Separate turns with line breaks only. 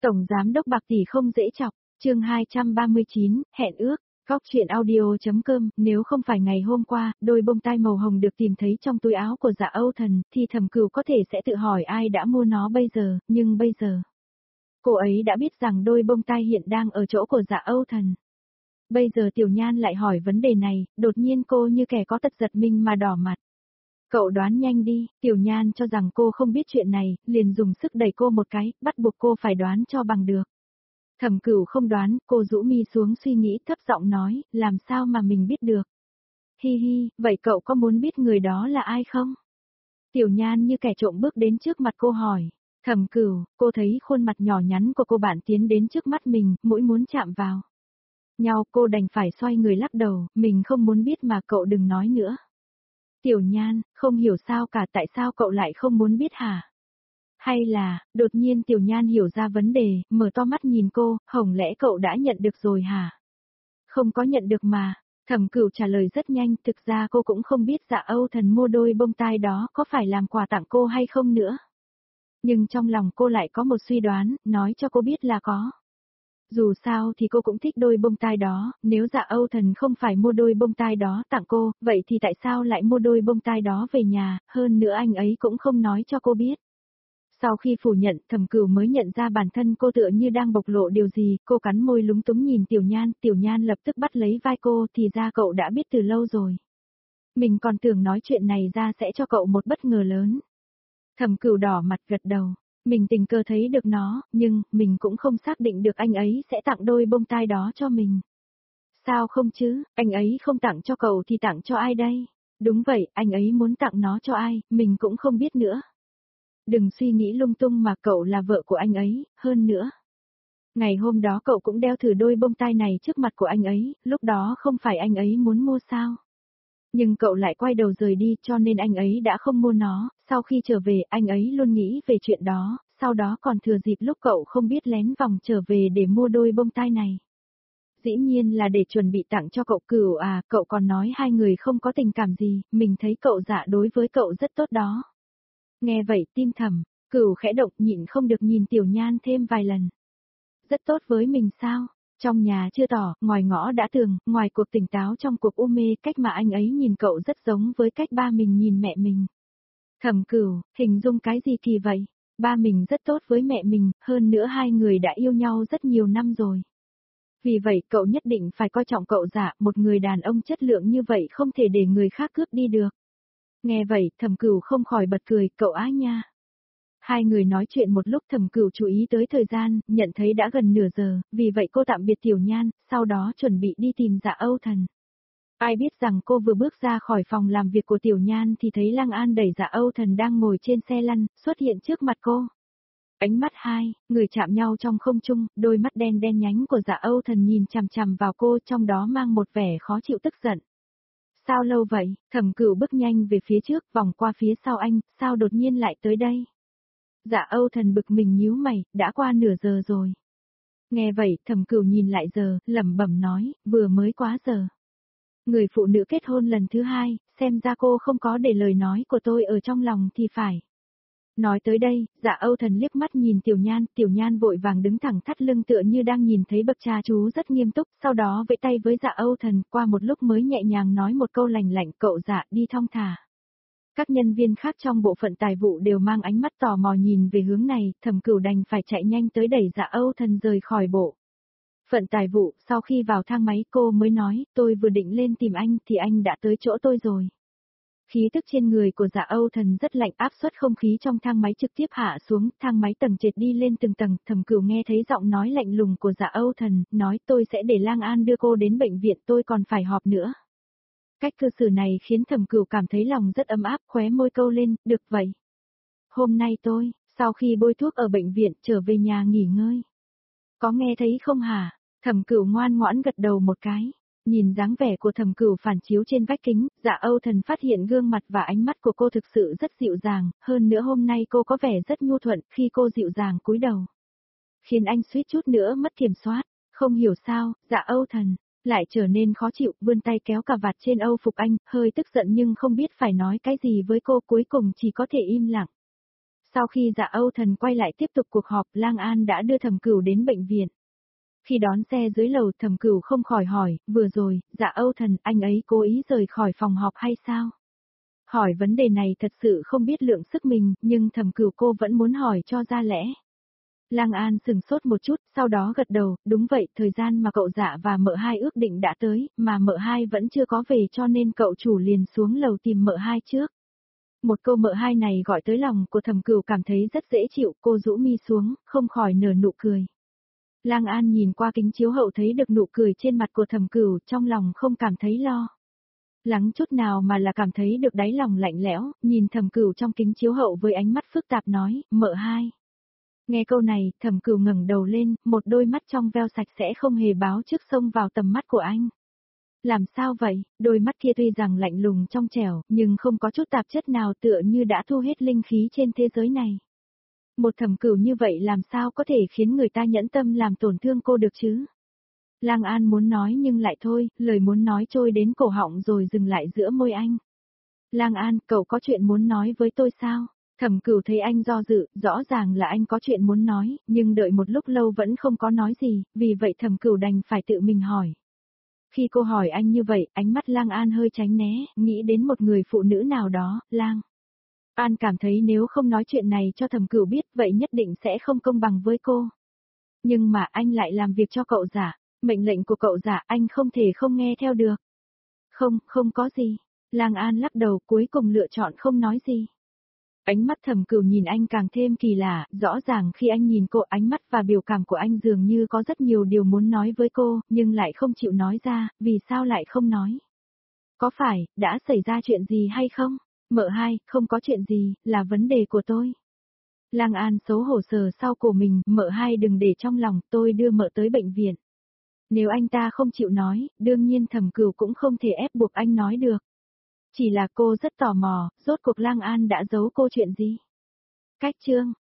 Tổng giám đốc Bạc tỷ không dễ chọc, chương 239, hẹn ước, góc chuyện audio.com, nếu không phải ngày hôm qua, đôi bông tai màu hồng được tìm thấy trong túi áo của Dạ Âu Thần, thì Thẩm Cửu có thể sẽ tự hỏi ai đã mua nó bây giờ, nhưng bây giờ, cô ấy đã biết rằng đôi bông tai hiện đang ở chỗ của Dạ Âu Thần. Bây giờ Tiểu Nhan lại hỏi vấn đề này, đột nhiên cô như kẻ có tật giật mình mà đỏ mặt. Cậu đoán nhanh đi, Tiểu Nhan cho rằng cô không biết chuyện này, liền dùng sức đẩy cô một cái, bắt buộc cô phải đoán cho bằng được. Thẩm Cửu không đoán, cô rũ mi xuống suy nghĩ thấp giọng nói, làm sao mà mình biết được. Hi hi, vậy cậu có muốn biết người đó là ai không? Tiểu Nhan như kẻ trộm bước đến trước mặt cô hỏi. Thẩm Cửu, cô thấy khuôn mặt nhỏ nhắn của cô bạn tiến đến trước mắt mình, mũi muốn chạm vào nhau, cô đành phải xoay người lắc đầu, mình không muốn biết mà cậu đừng nói nữa. Tiểu Nhan, không hiểu sao cả, tại sao cậu lại không muốn biết hả? Hay là, đột nhiên Tiểu Nhan hiểu ra vấn đề, mở to mắt nhìn cô, hổng lẽ cậu đã nhận được rồi hả? Không có nhận được mà. Thẩm Cửu trả lời rất nhanh, thực ra cô cũng không biết Dạ Âu Thần mua đôi bông tai đó có phải làm quà tặng cô hay không nữa. Nhưng trong lòng cô lại có một suy đoán, nói cho cô biết là có. Dù sao thì cô cũng thích đôi bông tai đó, nếu Dạ Âu Thần không phải mua đôi bông tai đó tặng cô, vậy thì tại sao lại mua đôi bông tai đó về nhà, hơn nữa anh ấy cũng không nói cho cô biết. Sau khi phủ nhận, Thẩm Cửu mới nhận ra bản thân cô tựa như đang bộc lộ điều gì, cô cắn môi lúng túng nhìn Tiểu Nhan lập tức bắt lấy vai cô, thì ra cậu đã biết từ lâu rồi. Mình còn tưởng nói chuyện này ra sẽ cho cậu một bất ngờ lớn. Thẩm Cửu đỏ mặt gật đầu. Mình tình cờ thấy được nó, nhưng, mình cũng không xác định được anh ấy sẽ tặng đôi bông tai đó cho mình. Sao không chứ, anh ấy không tặng cho cậu thì tặng cho ai đây? Đúng vậy, anh ấy muốn tặng nó cho ai, mình cũng không biết nữa. Đừng suy nghĩ lung tung mà cậu là vợ của anh ấy, hơn nữa. Ngày hôm đó cậu cũng đeo thử đôi bông tai này trước mặt của anh ấy, lúc đó không phải anh ấy muốn mua sao? Nhưng cậu lại quay đầu rời đi cho nên anh ấy đã không mua nó, sau khi trở về anh ấy luôn nghĩ về chuyện đó, sau đó còn thừa dịp lúc cậu không biết lén vòng trở về để mua đôi bông tai này. Dĩ nhiên là để chuẩn bị tặng cho cậu. Cửu à, cậu còn nói hai người không có tình cảm gì, mình thấy cậu Dạ đối với cậu rất tốt đó. Nghe vậy tim Cửu khẽ động nhịn không được nhìn Tiểu Nhan thêm vài lần. Rất tốt với mình sao? Trong nhà chưa tỏ, ngoài ngõ đã tường, ngoài cuộc tỉnh táo trong cuộc u mê, cách mà anh ấy nhìn cậu rất giống với cách ba mình nhìn mẹ mình. Thẩm Cửu, hình dung cái gì kỳ vậy? Ba mình rất tốt với mẹ mình, hơn nữa hai người đã yêu nhau rất nhiều năm rồi. Vì vậy cậu nhất định phải coi trọng cậu Dạ, một người đàn ông chất lượng như vậy không thể để người khác cướp đi được. Nghe vậy, Thẩm Cửu không khỏi bật cười, cậu á nha. Hai người nói chuyện một lúc, Thẩm Cửu chú ý tới thời gian, nhận thấy đã gần nửa giờ, vì vậy cô tạm biệt Tiểu Nhan, sau đó chuẩn bị đi tìm Dạ Âu Thần. Ai biết rằng cô vừa bước ra khỏi phòng làm việc của Tiểu Nhan thì thấy Lăng An đẩy Dạ Âu Thần đang ngồi trên xe lăn, xuất hiện trước mặt cô. Ánh mắt hai người chạm nhau trong không trung, đôi mắt đen đen nhánh của Dạ Âu Thần nhìn chằm chằm vào cô, trong đó mang một vẻ khó chịu tức giận. Sao lâu vậy? Thẩm Cửu bước nhanh về phía trước, vòng qua phía sau anh, sao đột nhiên lại tới đây? Dạ Âu Thần bực mình nhíu mày, đã qua nửa giờ rồi. Nghe vậy, Thẩm Cửu nhìn lại giờ, lẩm bẩm nói, vừa mới quá giờ. Người phụ nữ kết hôn lần thứ hai, xem ra cô không có để lời nói của tôi ở trong lòng thì phải. Nói tới đây, Dạ Âu Thần liếc mắt nhìn Tiểu Nhan vội vàng đứng thẳng thắt lưng tựa như đang nhìn thấy bậc cha chú rất nghiêm túc, sau đó vẫy tay với Dạ Âu Thần, qua một lúc mới nhẹ nhàng nói một câu lành lạnh, cậu Dạ đi thong thả. Các nhân viên khác trong bộ phận tài vụ đều mang ánh mắt tò mò nhìn về hướng này, Thẩm Cửu đành phải chạy nhanh tới đẩy Dạ Âu Thần rời khỏi bộ phận tài vụ. Sau khi vào thang máy cô mới nói, tôi vừa định lên tìm anh thì anh đã tới chỗ tôi rồi. Khí tức trên người của Dạ Âu Thần rất lạnh, áp suất không khí trong thang máy trực tiếp hạ xuống, thang máy tầng trệt đi lên từng tầng. Thẩm Cửu nghe thấy giọng nói lạnh lùng của Dạ Âu Thần, nói tôi sẽ để Lang An đưa cô đến bệnh viện, tôi còn phải họp nữa. Cách cư xử này khiến Thẩm Cửu cảm thấy lòng rất ấm áp, khóe môi câu lên, được vậy. Hôm nay tôi, sau khi bôi thuốc ở bệnh viện, trở về nhà nghỉ ngơi. Có nghe thấy không hả? Thẩm Cửu ngoan ngoãn gật đầu một cái. Nhìn dáng vẻ của Thẩm Cửu phản chiếu trên vách kính, Dạ Âu Thần phát hiện gương mặt và ánh mắt của cô thực sự rất dịu dàng, hơn nữa hôm nay cô có vẻ rất nhu thuận khi cô dịu dàng cúi đầu. Khiến anh suýt chút nữa mất kiểm soát, không hiểu sao, Dạ Âu Thần lại trở nên khó chịu, vươn tay kéo cà vạt trên âu phục anh, hơi tức giận nhưng không biết phải nói cái gì với cô, cuối cùng chỉ có thể im lặng. Sau khi Dạ Âu Thần quay lại tiếp tục cuộc họp, Lang An đã đưa Thẩm Cửu đến bệnh viện. Khi đón xe dưới lầu, Thẩm Cửu không khỏi hỏi, vừa rồi, Dạ Âu Thần, anh ấy cố ý rời khỏi phòng họp hay sao? Hỏi vấn đề này thật sự không biết lượng sức mình, nhưng Thẩm Cửu cô vẫn muốn hỏi cho ra lẽ. Lang An sừng sốt một chút, sau đó gật đầu, đúng vậy, thời gian mà cậu Dạ và mợ hai ước định đã tới, mà mợ hai vẫn chưa có về cho nên cậu chủ liền xuống lầu tìm mợ hai trước. Một câu mợ hai này gọi tới lòng của Thẩm Cửu cảm thấy rất dễ chịu, cô rũ mi xuống, không khỏi nở nụ cười. Lang An nhìn qua kính chiếu hậu thấy được nụ cười trên mặt của Thẩm Cửu, trong lòng không cảm thấy lo lắng chút nào mà là cảm thấy được đáy lòng lạnh lẽo, nhìn Thẩm Cửu trong kính chiếu hậu với ánh mắt phức tạp nói, mợ hai. Nghe câu này, Thẩm Cửu ngẩng đầu lên, một đôi mắt trong veo sạch sẽ không hề báo trước xông vào tầm mắt của anh. Làm sao vậy, đôi mắt kia tuy rằng lạnh lùng trong trẻo, nhưng không có chút tạp chất nào tựa như đã thu hết linh khí trên thế giới này. Một Thẩm Cửu như vậy làm sao có thể khiến người ta nhẫn tâm làm tổn thương cô được chứ? Lang An muốn nói nhưng lại thôi, lời muốn nói trôi đến cổ họng rồi dừng lại giữa môi anh. Lang An, cậu có chuyện muốn nói với tôi sao? Thẩm Cửu thấy anh do dự, rõ ràng là anh có chuyện muốn nói, nhưng đợi một lúc lâu vẫn không có nói gì, vì vậy Thẩm Cửu đành phải tự mình hỏi. Khi cô hỏi anh như vậy, ánh mắt Lang An hơi tránh né, nghĩ đến một người phụ nữ nào đó, Lang An cảm thấy nếu không nói chuyện này cho Thẩm Cửu biết, vậy nhất định sẽ không công bằng với cô. Nhưng mà anh lại làm việc cho cậu Dạ, mệnh lệnh của cậu Dạ anh không thể không nghe theo được. Không, không có gì. Lang An lắc đầu cuối cùng lựa chọn không nói gì. Ánh mắt Thẩm Cửu nhìn anh càng thêm kỳ lạ, rõ ràng khi anh nhìn cô ánh mắt và biểu cảm của anh dường như có rất nhiều điều muốn nói với cô, nhưng lại không chịu nói ra, vì sao lại không nói? Có phải, đã xảy ra chuyện gì hay không? Mợ hai, không có chuyện gì, là vấn đề của tôi. Lang An xấu hổ sờ sau cổ mình, mợ hai đừng để trong lòng, tôi đưa mợ tới bệnh viện. Nếu anh ta không chịu nói, đương nhiên Thẩm Cửu cũng không thể ép buộc anh nói được. Chỉ là cô rất tò mò, rốt cuộc Lang An đã giấu cô chuyện gì? Cách chương